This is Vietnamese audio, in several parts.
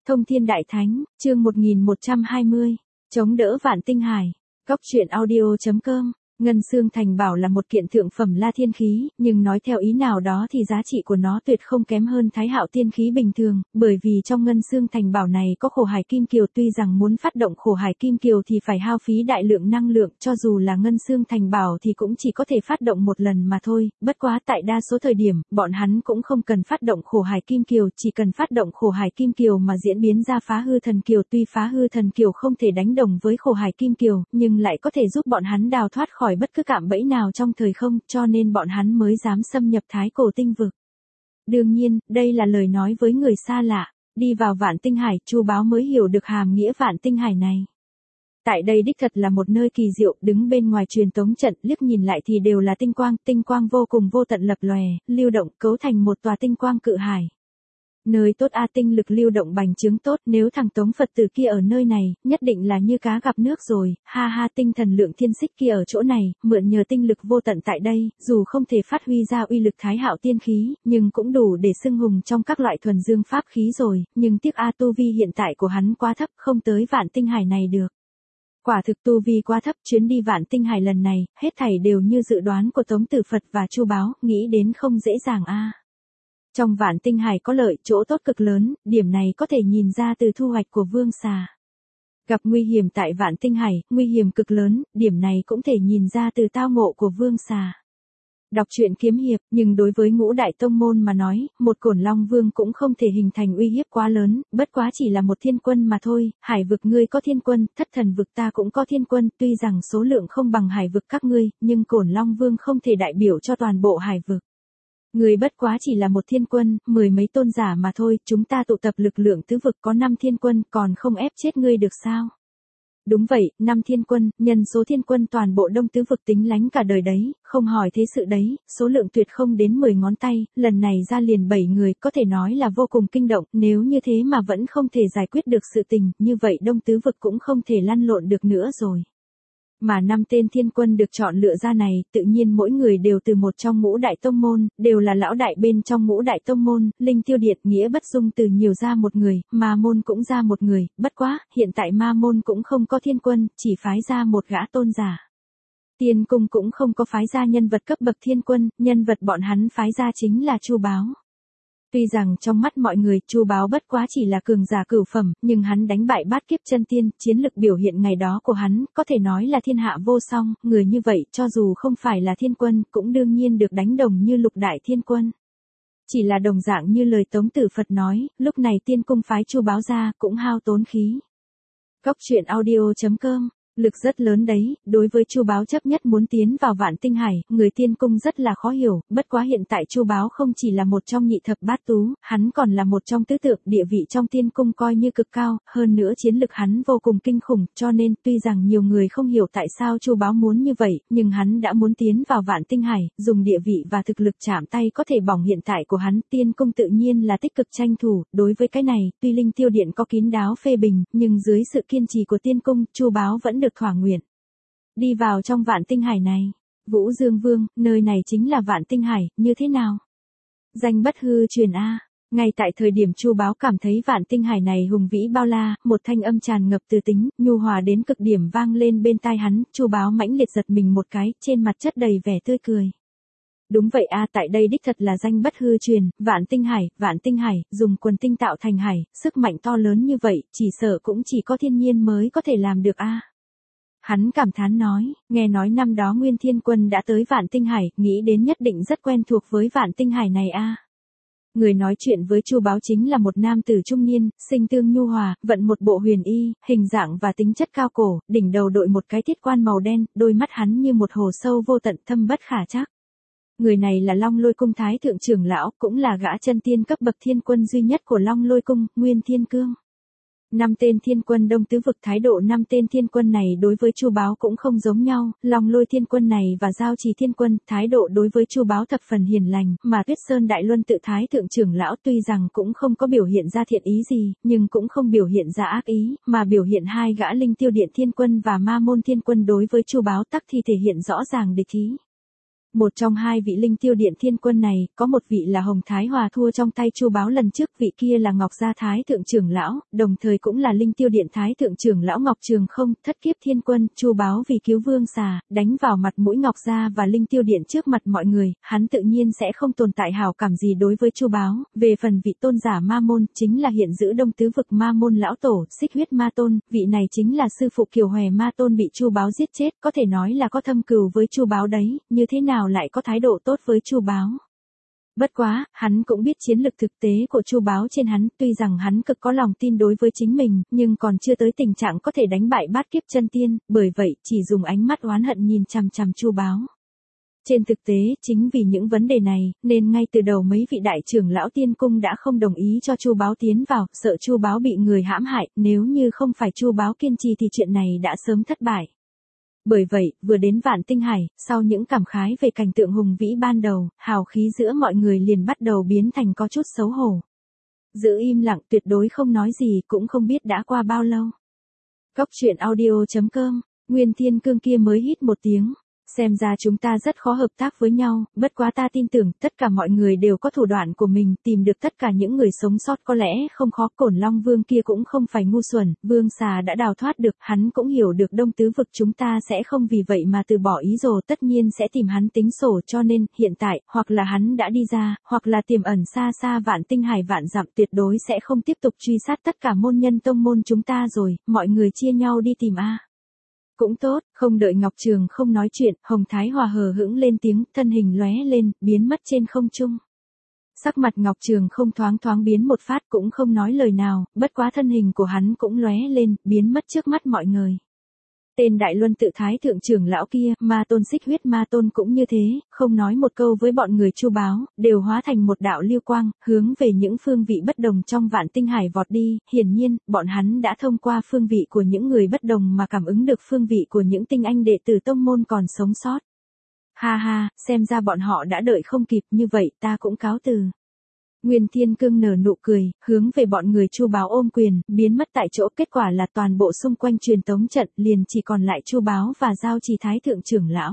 Thông Thiên Đại Thánh, chương 1120, chống đỡ Vạn Tinh Hải. Góc truyện audio.com. Ngân Xương Thành Bảo là một kiện thượng phẩm La Thiên khí, nhưng nói theo ý nào đó thì giá trị của nó tuyệt không kém hơn Thái Hạo Tiên khí bình thường, bởi vì trong Ngân Xương Thành Bảo này có Khổ Hải Kim Kiều, tuy rằng muốn phát động Khổ Hải Kim Kiều thì phải hao phí đại lượng năng lượng, cho dù là Ngân Xương Thành Bảo thì cũng chỉ có thể phát động một lần mà thôi, bất quá tại đa số thời điểm, bọn hắn cũng không cần phát động Khổ Hải Kim Kiều, chỉ cần phát động Khổ Hải Kim Kiều mà diễn biến ra Phá Hư Thần Kiều, tuy Phá Hư Thần Kiều không thể đánh đồng với Khổ Hải Kim Kiều, nhưng lại có thể giúp bọn hắn đào thoát khỏi bất cứ cạm bẫy nào trong thời không, cho nên bọn hắn mới dám xâm nhập Thái Cổ tinh vực. Đương nhiên, đây là lời nói với người xa lạ, đi vào Vạn Tinh Hải, Chu Báo mới hiểu được hàm nghĩa Vạn Tinh Hải này. Tại đây đích thật là một nơi kỳ diệu, đứng bên ngoài truyền tống trận, liếc nhìn lại thì đều là tinh quang vô cùng vô tận lập lòe, lưu động, cấu thành một tòa tinh quang cự hải. Nơi tốt a, tinh lực lưu động bành trướng tốt, nếu thằng Tống Phật tử kia ở nơi này, nhất định là như cá gặp nước rồi, ha ha, tinh thần lượng thiên xích kia ở chỗ này, mượn nhờ tinh lực vô tận tại đây, dù không thể phát huy ra uy lực Thái Hạo tiên khí, nhưng cũng đủ để xưng hùng trong các loại thuần dương pháp khí rồi, nhưng tiếc a, tu vi hiện tại của hắn quá thấp, không tới Vạn Tinh Hải này được. Quả thực tu vi quá thấp, chuyến đi Vạn Tinh Hải lần này, hết thảy đều như dự đoán của Tống Tử Phật và Chu Báo, nghĩ đến không dễ dàng a. Trong Vạn Tinh Hải có lợi, chỗ tốt cực lớn, điểm này có thể nhìn ra từ thu hoạch của Vương Xà. Gặp nguy hiểm tại Vạn Tinh Hải, nguy hiểm cực lớn, điểm này cũng thể nhìn ra từ tao ngộ của Vương Xà. Đọc truyện kiếm hiệp, nhưng đối với ngũ đại tông môn mà nói, một Cổn Long Vương cũng không thể hình thành uy hiếp quá lớn, bất quá chỉ là một thiên quân mà thôi, hải vực ngươi có thiên quân, thất thần vực ta cũng có thiên quân, tuy rằng số lượng không bằng hải vực các ngươi, nhưng Cổn Long Vương không thể đại biểu cho toàn bộ hải vực. Người bất quá chỉ là một thiên quân, mười mấy tôn giả mà thôi, chúng ta tụ tập lực lượng tứ vực có 5 thiên quân, còn không ép chết ngươi được sao? Đúng vậy, 5 thiên quân, nhân số thiên quân toàn bộ đông tứ vực tính lánh cả đời đấy, không hỏi thế sự đấy, số lượng tuyệt không đến 10 ngón tay, lần này ra liền 7 người, có thể nói là vô cùng kinh động, nếu như thế mà vẫn không thể giải quyết được sự tình, như vậy đông tứ vực cũng không thể lăn lộn được nữa rồi. Mà 5 tên thiên quân được chọn lựa ra này, tự nhiên mỗi người đều từ một trong ngũ đại tông môn, đều là lão đại bên trong ngũ đại tông môn, Linh Tiêu Điện, Nghĩa Bất Dung từ nhiều ra một người, Ma Môn cũng ra một người, bất quá, hiện tại Ma Môn cũng không có thiên quân, chỉ phái ra một gã tôn giả. Tiên Cung cũng không có phái ra nhân vật cấp bậc thiên quân, nhân vật bọn hắn phái ra chính là Chu Báo. Tuy rằng trong mắt mọi người, Chu Báo bất quá chỉ là cường giả cửu phẩm, nhưng hắn đánh bại bát kiếp chân tiên, chiến lực biểu hiện ngày đó của hắn, có thể nói là thiên hạ vô song, người như vậy, cho dù không phải là thiên quân, cũng đương nhiên được đánh đồng như lục đại thiên quân. Chỉ là đồng dạng như lời Tống Tử Phật nói, lúc này Tiên Cung phái Chu Báo ra, cũng hao tốn khí. Góc truyện audio.com. Lực rất lớn đấy, đối với Chu Báo chấp nhất muốn tiến vào Vạn Tinh Hải, người Tiên Cung rất là khó hiểu, bất quá hiện tại Chu Báo không chỉ là một trong nhị thập bát tú, hắn còn là một trong tứ tượng, địa vị trong Tiên Cung coi như cực cao, hơn nữa chiến lực hắn vô cùng kinh khủng, cho nên tuy rằng nhiều người không hiểu tại sao Chu Báo muốn như vậy, nhưng hắn đã muốn tiến vào Vạn Tinh Hải, dùng địa vị và thực lực chạm tay có thể bỏng hiện tại của hắn, Tiên Cung tự nhiên là tích cực tranh thủ, đối với cái này, tuy Linh Tiêu Điện có kín đáo phê bình, nhưng dưới sự kiên trì của Tiên Cung, Chu Báo vẫn được thỏa nguyện. Đi vào trong Vạn Tinh Hải này, Vũ Dương Vương, nơi này chính là Vạn Tinh Hải, như thế nào? Danh bất hư truyền a. Ngay tại thời điểm Chu Báo cảm thấy Vạn Tinh Hải này hùng vĩ bao la, một thanh âm tràn ngập từ tính, nhu hòa đến cực điểm vang lên bên tai hắn, Chu Báo mãnh liệt giật mình một cái, trên mặt chất đầy vẻ tươi cười. Đúng vậy a, tại đây đích thật là danh bất hư truyền, Vạn Tinh Hải, dùng quần tinh tạo thành hải, sức mạnh to lớn như vậy, chỉ sợ cũng chỉ có thiên nhiên mới có thể làm được a. Hắn cảm thán nói, nghe nói năm đó Nguyên Thiên Quân đã tới Vạn Tinh Hải, nghĩ đến nhất định rất quen thuộc với Vạn Tinh Hải này a. Người nói chuyện với Chu Báo chính là một nam tử trung niên, sinh tương nhu hòa, vận một bộ huyền y, hình dạng và tính chất cao cổ, đỉnh đầu đội một cái thiết quan màu đen, đôi mắt hắn như một hồ sâu vô tận thâm bất khả trắc. Người này là Long Lôi Cung Thái Thượng trưởng lão, cũng là gã chân tiên cấp bậc thiên quân duy nhất của Long Lôi Cung, Nguyên Thiên Cương. 5 tên thiên quân đông tứ vực, thái độ 5 tên thiên quân này đối với Chu Báo cũng không giống nhau, Long Lôi thiên quân này và Giao Trì thiên quân, thái độ đối với Chu Báo thập phần hiền lành, mà Tuyết Sơn Đại Luân tự Thái Thượng trưởng lão tuy rằng cũng không có biểu hiện ra thiện ý gì, nhưng cũng không biểu hiện ra ác ý, mà biểu hiện hai gã Linh Tiêu Điện thiên quân và Ma Môn thiên quân đối với Chu Báo tắc thì thể hiện rõ ràng địch ý. Một trong hai vị linh tiêu điện thiên quân này, có một vị là Hồng Thái Hòa thua trong tay Chu Báo lần trước, vị kia là Ngọc Gia Thái thượng trưởng lão, đồng thời cũng là linh tiêu điện Thái thượng trưởng lão Ngọc Trường Không, thất kiếp thiên quân. Chu Báo vì cứu Vương Xà, đánh vào mặt mũi Ngọc Gia và linh tiêu điện trước mặt mọi người, hắn tự nhiên sẽ không tồn tại hảo cảm gì đối với Chu Báo. Về phần vị tôn giả Ma Môn, chính là hiện giữ Đông Tứ vực Ma Môn lão tổ, Xích Huyết Ma Tôn, vị này chính là sư phụ Kiều Hòe Ma Tôn bị Chu Báo giết chết, có thể nói là có thâm cừu với Chu Báo đấy, như thế nào lại có thái độ tốt với Chu Báo. Bất quá, hắn cũng biết chiến lực thực tế của Chu Báo trên hắn, tuy rằng hắn cực có lòng tin đối với chính mình, nhưng còn chưa tới tình trạng có thể đánh bại bát kiếp chân tiên, bởi vậy chỉ dùng ánh mắt oán hận nhìn chằm chằm Chu Báo. Trên thực tế, chính vì những vấn đề này, nên ngay từ đầu mấy vị đại trưởng lão tiên cung đã không đồng ý cho Chu Báo tiến vào, sợ Chu Báo bị người hãm hại, nếu như không phải Chu Báo kiên trì thì chuyện này đã sớm thất bại. Bởi vậy, vừa đến Vạn Tinh Hải, sau những cảm khái về cảnh tượng hùng vĩ ban đầu, hào khí giữa mọi người liền bắt đầu biến thành có chút xấu hổ. Giữ im lặng, tuyệt đối không nói gì, cũng không biết đã qua bao lâu. Góc truyện audio.com, Nguyên Thiên Cương kia mới hít một tiếng. Xem ra chúng ta rất khó hợp tác với nhau, bất quá ta tin tưởng tất cả mọi người đều có thủ đoạn của mình, tìm được tất cả những người sống sót có lẽ không khó. Cổn Long Vương kia cũng không phải ngu xuẩn, Vương Xà đã đào thoát được, hắn cũng hiểu được Đông Tứ vực chúng ta sẽ không vì vậy mà từ bỏ ý đồ, tất nhiên sẽ tìm hắn tính sổ, cho nên, hiện tại, hoặc là hắn đã đi ra, hoặc là tiềm ẩn xa xa Vạn Tinh Hải vạn dặm, tuyệt đối sẽ không tiếp tục truy sát tất cả môn nhân tông môn chúng ta rồi, mọi người chia nhau đi tìm a. Cũng tốt, không đợi Ngọc Trường Không nói chuyện, Hồng Thái Hòa hờ hững lên tiếng, thân hình lóe lên, biến mất trên không trung. Sắc mặt Ngọc Trường Không thoáng thoáng biến một phát, cũng không nói lời nào, bất quá thân hình của hắn cũng lóe lên, biến mất trước mắt mọi người. Tên Đại Luân Tự Thái thượng trưởng lão kia, Ma Tôn Xích Huyết Ma Tôn cũng như thế, không nói một câu với bọn người Chu Báo, đều hóa thành một đạo lưu quang, hướng về những phương vị bất đồng trong Vạn Tinh Hải vọt đi. Hiển nhiên, bọn hắn đã thông qua phương vị của những người bất đồng mà cảm ứng được phương vị của những tinh anh đệ tử tông môn còn sống sót. Ha ha, xem ra bọn họ đã đợi không kịp, như vậy ta cũng cáo từ. Nguyên Thiên Cương nở nụ cười, hướng về bọn người Chu Báo ôm quyền, biến mất tại chỗ. Kết quả là toàn bộ xung quanh truyền tống trận liền chỉ còn lại Chu Báo và Giao Trì Thái thượng trưởng lão.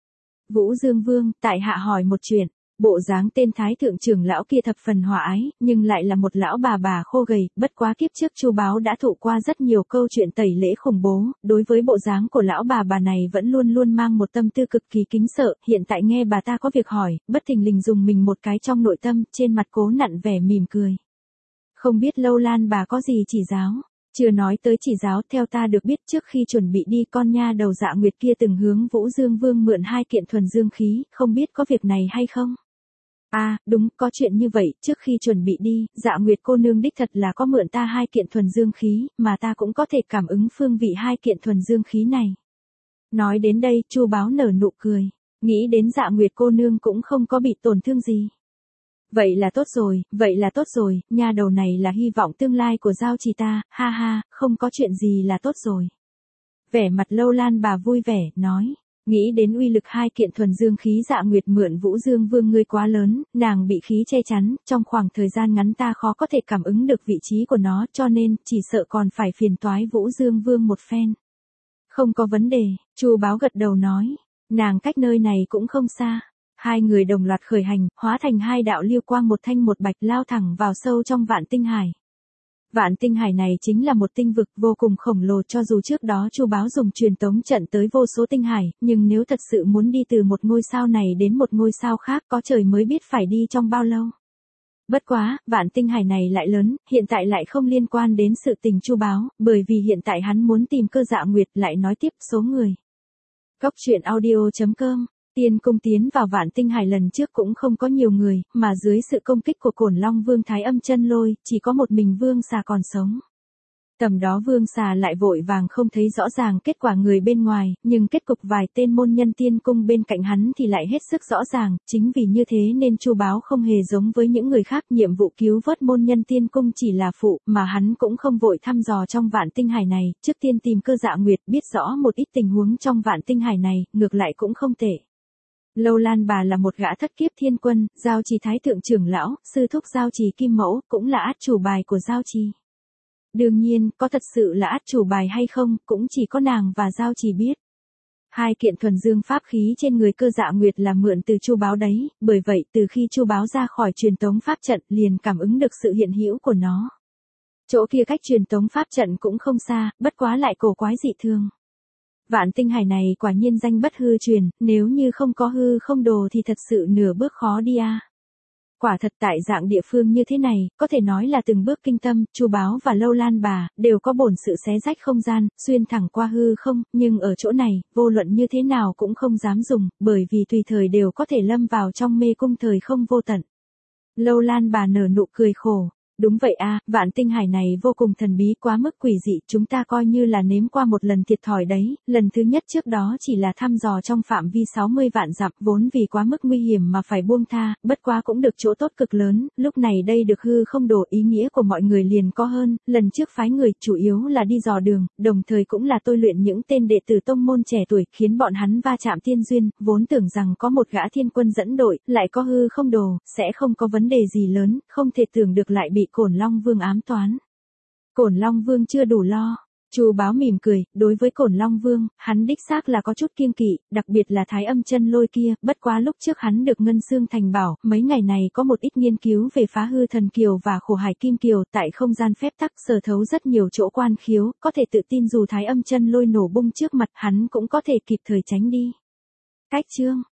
Vũ Dương Vương, tại hạ hỏi một chuyện. Bộ dáng tên Thái thượng trưởng lão kia thập phần hòa ái, nhưng lại là một lão bà khô gầy, bất quá kiếp trước Chu Báo đã thụ qua rất nhiều câu chuyện tẩy lễ khủng bố, đối với bộ dáng của lão bà này vẫn luôn luôn mang một tâm tư cực kỳ kính sợ, hiện tại nghe bà ta có việc hỏi, bất thình lình dùng mình một cái trong nội tâm, trên mặt cố nặn vẻ mỉm cười. Không biết Lâu Lan bà có gì chỉ giáo? Chưa nói tới chỉ giáo, theo ta được biết trước khi chuẩn bị đi con nha đầu Dạ Nguyệt kia từng hướng Vũ Dương Vương mượn 2 kiện thuần dương khí, không biết có việc này hay không? À, đúng, có chuyện như vậy, trước khi chuẩn bị đi, Dạ Nguyệt cô nương đích thật là có mượn ta 2 kiện thuần dương khí, mà ta cũng có thể cảm ứng phương vị 2 kiện thuần dương khí này. Nói đến đây, Chu Báo nở nụ cười, nghĩ đến Dạ Nguyệt cô nương cũng không có bị tổn thương gì. Vậy là tốt rồi, nha đầu này là hy vọng tương lai của Giao Trì ta, ha ha, không có chuyện gì là tốt rồi. Vẻ mặt Lâu Lan bà vui vẻ, nói. Nghĩ đến uy lực 2 kiện thuần dương khí Dạ Nguyệt mượn Vũ Dương Vương ngươi quá lớn, nàng bị khí che chắn, trong khoảng thời gian ngắn ta khó có thể cảm ứng được vị trí của nó, cho nên, chỉ sợ còn phải phiền toái Vũ Dương Vương một phen. Không có vấn đề, Chu Báo gật đầu nói, nàng cách nơi này cũng không xa. Hai người đồng loạt khởi hành, hóa thành 2 đạo lưu quang một thanh một bạch lao thẳng vào sâu trong Vạn Tinh Hải. Vạn Tinh Hải này chính là một tinh vực vô cùng khổng lồ, cho dù trước đó Chu Báo dùng truyền tống trận tới vô số tinh hải, nhưng nếu thật sự muốn đi từ một ngôi sao này đến một ngôi sao khác, có trời mới biết phải đi trong bao lâu. Bất quá, Vạn Tinh Hải này lại lớn, hiện tại lại không liên quan đến sự tình Chu Báo, bởi vì hiện tại hắn muốn tìm Cơ Dạ Nguyệt. Lại nói tiếp số người. Góc truyện audio.com, Tiên cung tiến vào Vạn Tinh Hải lần trước cũng không có nhiều người, mà dưới sự công kích của Cổn Long Vương Thái Âm Chân Lôi, chỉ có một mình Vương Xà còn sống. Tầm đó Vương Xà lại vội vàng không thấy rõ ràng kết quả người bên ngoài, nhưng kết cục vài tên môn nhân tiên cung bên cạnh hắn thì lại hết sức rõ ràng, chính vì như thế nên Chu Báo không hề giống với những người khác, nhiệm vụ cứu vớt môn nhân tiên cung chỉ là phụ, mà hắn cũng không vội thăm dò trong Vạn Tinh Hải này, trước tiên tìm Cơ Dạ Nguyệt, biết rõ một ít tình huống trong Vạn Tinh Hải này, ngược lại cũng không tệ. Lâu Lan bà là một gã thất kiếp thiên quân, Giao Trì Thái thượng trưởng lão, sư thúc Giao Trì Kim Mẫu, cũng là át chủ bài của Giao Trì. Đương nhiên, có thật sự là át chủ bài hay không, cũng chỉ có nàng và Giao Trì biết. Hai kiện thuần dương pháp khí trên người Cơ Dạ Nguyệt là mượn từ Chu Báo đấy, bởi vậy từ khi Chu Báo ra khỏi truyền tống pháp trận liền cảm ứng được sự hiện hữu của nó. Chỗ kia cách truyền tống pháp trận cũng không xa, bất quá lại cổ quái dị thường. Vạn tinh hải này quả nhiên danh bất hư truyền, nếu như không có hư không đồ thì thật sự nửa bước khó đi a. Quả thật tại dạng địa phương như thế này, có thể nói là từng bước kinh tâm, Chu Báo và Lâu Lan Bà đều có bổn sự xé rách không gian, xuyên thẳng qua hư không, nhưng ở chỗ này, vô luận như thế nào cũng không dám dùng, bởi vì tùy thời đều có thể lâm vào trong mê cung thời không vô tận. Lâu Lan Bà nở nụ cười khổ. Đúng vậy a, vạn tinh hải này vô cùng thần bí quá mức quỷ dị, chúng ta coi như là nếm qua một lần thiệt thòi đấy, lần thứ nhất trước đó chỉ là thăm dò trong phạm vi 60 vạn dặm, vốn vì quá mức nguy hiểm mà phải buông tha, bất quá cũng được chỗ tốt cực lớn, lúc này đây được hư không đổ, ý nghĩa của mọi người liền có hơn, lần trước phái người chủ yếu là đi dò đường, đồng thời cũng là tôi luyện những tên đệ tử tông môn trẻ tuổi, khiến bọn hắn va chạm tiên duyên, vốn tưởng rằng có một gã thiên quân dẫn đội, lại có hư không đồ, sẽ không có vấn đề gì lớn, không thể tưởng được lại bị Cổn Long Vương ám toán. Cổn Long Vương chưa đủ lo. Chu Báo mỉm cười, đối với Cổn Long Vương, hắn đích xác là có chút kiêng kỵ, đặc biệt là Thái Âm Chân Lôi kia, bất quá lúc trước hắn được Ngân Xương Thành bảo, mấy ngày này có một ít nghiên cứu về Phá Hư Thần Kiều và Khổ Hải Kim Kiều, tại không gian phép tắc sở thấu rất nhiều chỗ quan khiếu, có thể tự tin dù Thái Âm Chân Lôi nổ bung trước mặt, hắn cũng có thể kịp thời tránh đi. Cách chương